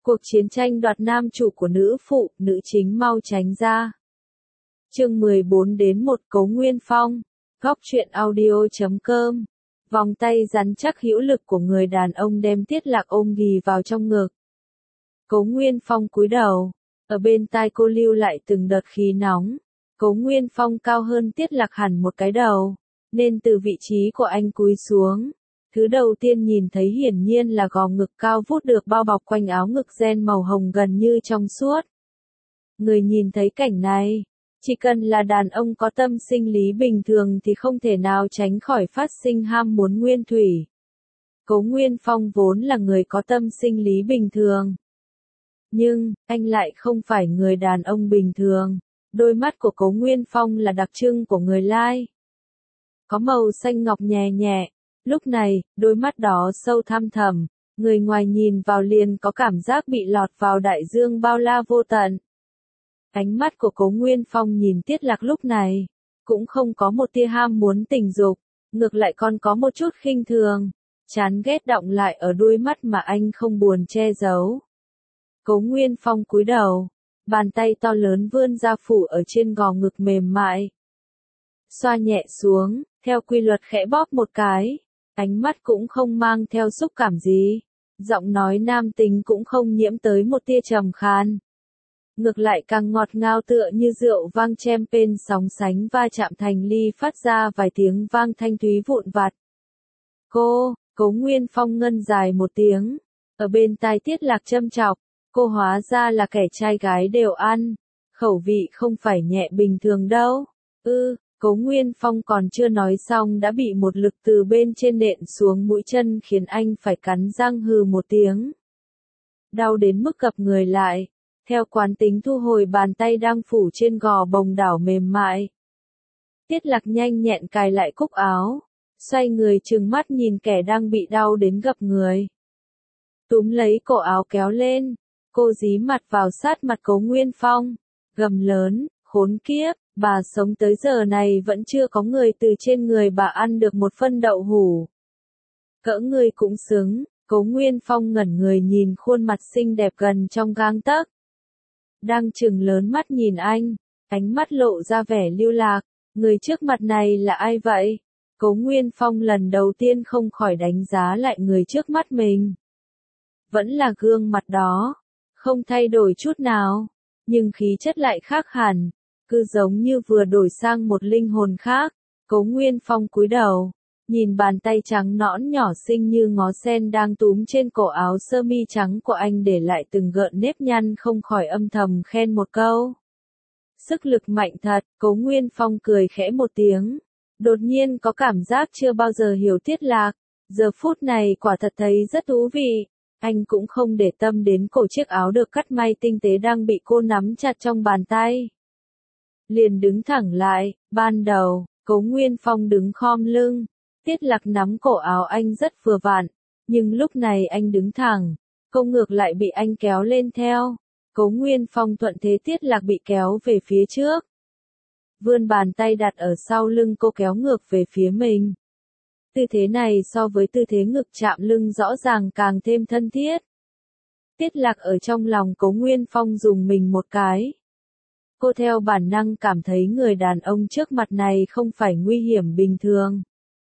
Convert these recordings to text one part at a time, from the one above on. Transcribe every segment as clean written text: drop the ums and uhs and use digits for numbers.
Cuộc chiến tranh đoạt nam chủ của nữ phụ, nữ chính mau tránh ra. Chương 14 đến 1 Cấu Nguyên Phong. Góc truyện audio.com. Vòng tay rắn chắc hữu lực của người đàn ông đem Tiết Lạc ôm ghì vào trong ngực. Cấu Nguyên Phong cúi đầu, ở bên tai cô lưu lại từng đợt khí nóng. Cấu Nguyên Phong cao hơn Tiết Lạc hẳn một cái đầu, nên từ vị trí của anh cúi xuống. Thứ đầu tiên nhìn thấy hiển nhiên là gò ngực cao vút được bao bọc quanh áo ngực ren màu hồng gần như trong suốt. Người nhìn thấy cảnh này, chỉ cần là đàn ông có tâm sinh lý bình thường thì không thể nào tránh khỏi phát sinh ham muốn nguyên thủy. Cấu Nguyên Phong vốn là người có tâm sinh lý bình thường. Nhưng, anh lại không phải người đàn ông bình thường. Đôi mắt của Cấu Nguyên Phong là đặc trưng của người Lai. Có màu xanh ngọc nhẹ nhẹ. Lúc này, đôi mắt đó sâu thăm thẳm, người ngoài nhìn vào liền có cảm giác bị lọt vào đại dương bao la vô tận. Ánh mắt của Cấu Nguyên Phong nhìn Tiết Lạc lúc này, cũng không có một tia ham muốn tình dục, ngược lại còn có một chút khinh thường, chán ghét đọng lại ở đuôi mắt mà anh không buồn che giấu. Cấu Nguyên Phong cúi đầu, bàn tay to lớn vươn ra phủ ở trên gò ngực mềm mại. Xoa nhẹ xuống, theo quy luật khẽ bóp một cái. Ánh mắt cũng không mang theo xúc cảm gì, giọng nói nam tính cũng không nhiễm tới một tia trầm khan. Ngược lại càng ngọt ngào tựa như rượu vang champagne sóng sánh va chạm thành ly phát ra vài tiếng vang thanh thúy vụn vặt. Cấu Nguyên Phong ngân dài một tiếng, ở bên tai Tiết Lạc châm chọc, cô hóa ra là kẻ trai gái đều ăn, khẩu vị không phải nhẹ bình thường đâu. Cấu Nguyên Phong còn chưa nói xong đã bị một lực từ bên trên nện xuống mũi chân khiến anh phải cắn răng hừ một tiếng. Đau đến mức gập người lại, theo quán tính thu hồi bàn tay đang phủ trên gò bồng đảo mềm mại. Tiết Lạc nhanh nhẹn cài lại cúc áo, xoay người trừng mắt nhìn kẻ đang bị đau đến gập người. Túm lấy cổ áo kéo lên, cô dí mặt vào sát mặt Cấu Nguyên Phong, gầm lớn, khốn kiếp. Bà sống tới giờ này vẫn chưa có người từ trên người bà ăn được một phân đậu hủ. Cỡ người cũng xứng, Cấu Nguyên Phong ngẩn người nhìn khuôn mặt xinh đẹp gần trong gang tấc. Đang trừng lớn mắt nhìn anh, ánh mắt lộ ra vẻ lưu lạc, người trước mặt này là ai vậy? Cấu Nguyên Phong lần đầu tiên không khỏi đánh giá lại người trước mắt mình. Vẫn là gương mặt đó, không thay đổi chút nào, nhưng khí chất lại khác hẳn. Cứ giống như vừa đổi sang một linh hồn khác. Cấu Nguyên Phong cúi đầu, nhìn bàn tay trắng nõn nhỏ xinh như ngó sen đang túm trên cổ áo sơ mi trắng của anh để lại từng gợn nếp nhăn, không khỏi âm thầm khen một câu. Sức lực mạnh thật. Cấu Nguyên Phong cười khẽ một tiếng. Đột nhiên có cảm giác chưa bao giờ hiểu Tiết Lạc. Giờ phút này quả thật thấy rất thú vị. Anh cũng không để tâm đến cổ chiếc áo được cắt may tinh tế đang bị cô nắm chặt trong bàn tay. Liền đứng thẳng lại. Ban đầu, Cấu Nguyên Phong đứng khom lưng, Tiết Lạc nắm cổ áo anh rất vừa vặn, nhưng lúc này anh đứng thẳng, cô ngược lại bị anh kéo lên theo. Cấu Nguyên Phong thuận thế, Tiết Lạc bị kéo về phía trước. Vươn bàn tay đặt ở sau lưng cô kéo ngược về phía mình. Tư thế này so với tư thế ngực chạm lưng rõ ràng càng thêm thân thiết. Tiết Lạc ở trong lòng Cấu Nguyên Phong dùng mình một cái. Cô theo bản năng cảm thấy người đàn ông trước mặt này không phải nguy hiểm bình thường.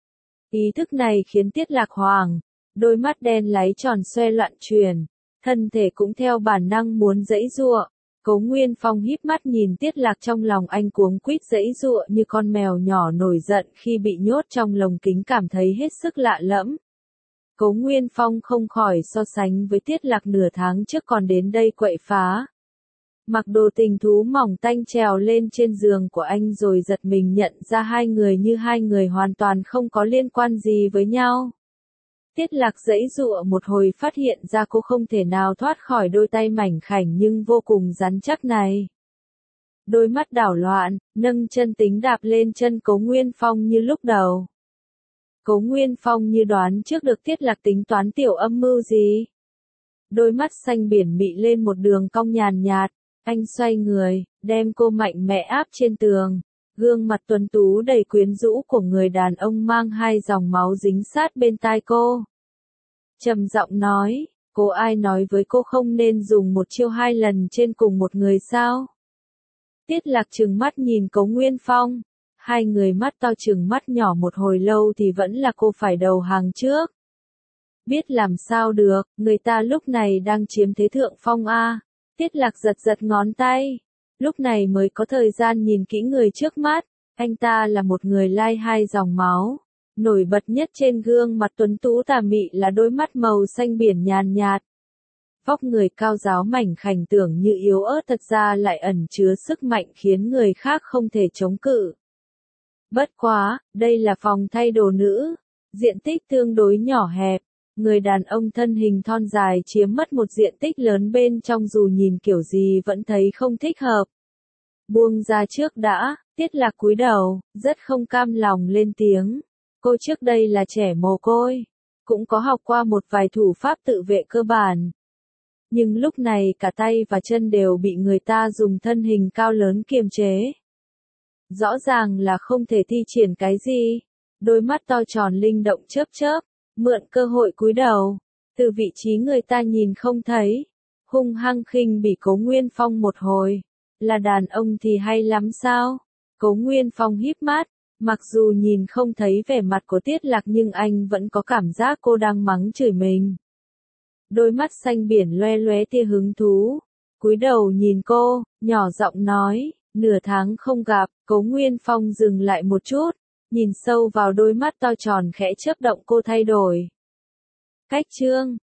Ý thức này khiến Tiết Lạc hoảng, đôi mắt đen láy tròn xoe loạn chuyển, thân thể cũng theo bản năng muốn giãy giụa. Cấu Nguyên Phong híp mắt nhìn Tiết Lạc, trong lòng anh cuống quýt giãy giụa như con mèo nhỏ nổi giận khi bị nhốt trong lồng kính, cảm thấy hết sức lạ lẫm. Cấu Nguyên Phong không khỏi so sánh với Tiết Lạc nửa tháng trước còn đến đây quậy phá. Mặc đồ tình thú mỏng tanh trèo lên trên giường của anh rồi giật mình nhận ra hai người như hai người hoàn toàn không có liên quan gì với nhau. Tiết Lạc giãy giụa một hồi, phát hiện ra cô không thể nào thoát khỏi đôi tay mảnh khảnh nhưng vô cùng rắn chắc này. Đôi mắt đảo loạn, nâng chân tính đạp lên chân Cấu Nguyên Phong như lúc đầu. Cấu Nguyên Phong như đoán trước được Tiết Lạc tính toán tiểu âm mưu gì. Đôi mắt xanh biển mị lên một đường cong nhàn nhạt. Anh xoay người, đem cô mạnh mẽ áp trên tường. Gương mặt tuấn tú đầy quyến rũ của người đàn ông mang hai dòng máu dính sát bên tai cô. Trầm giọng nói, Cô ai nói với cô không nên dùng một chiêu 2 lần trên cùng một người sao? Tiết Lạc trừng mắt nhìn Cố Nguyên Phong. Hai người mắt to trừng mắt nhỏ một hồi lâu thì vẫn là cô phải đầu hàng trước. Biết làm sao được, người ta lúc này đang chiếm thế thượng phong a. Tiết Lạc giật giật ngón tay. Lúc này mới có thời gian nhìn kỹ người trước mắt. Anh ta là một người lai hai dòng máu. Nổi bật nhất trên gương mặt tuấn tú tà mị là đôi mắt màu xanh biển nhàn nhạt. Vóc người cao ráo mảnh khảnh tưởng như yếu ớt thật ra lại ẩn chứa sức mạnh khiến người khác không thể chống cự. Bất quá, đây là phòng thay đồ nữ. Diện tích tương đối nhỏ hẹp. Người đàn ông thân hình thon dài chiếm mất một diện tích lớn bên trong dù nhìn kiểu gì vẫn thấy không thích hợp. Buông ra trước đã, Tiết Lạc cúi đầu, rất không cam lòng lên tiếng. Cô trước đây là trẻ mồ côi, cũng có học qua một vài thủ pháp tự vệ cơ bản. Nhưng lúc này cả tay và chân đều bị người ta dùng thân hình cao lớn kiềm chế. Rõ ràng là không thể thi triển cái gì. Đôi mắt to tròn linh động chớp chớp, mượn cơ hội cúi đầu. Từ vị trí người ta nhìn không thấy, hung hăng khinh bỉ Cố Nguyên Phong một hồi. Là đàn ông thì hay lắm sao? Cố Nguyên Phong híp mắt, mặc dù nhìn không thấy vẻ mặt của Tiết Lạc nhưng anh vẫn có cảm giác cô đang mắng chửi mình. Đôi mắt xanh biển loe loé tia hứng thú, cúi đầu nhìn cô, nhỏ giọng nói, nửa tháng không gặp. Cố Nguyên Phong dừng lại một chút, nhìn sâu vào đôi mắt to tròn khẽ chớp động cô thay đổi. Cách chương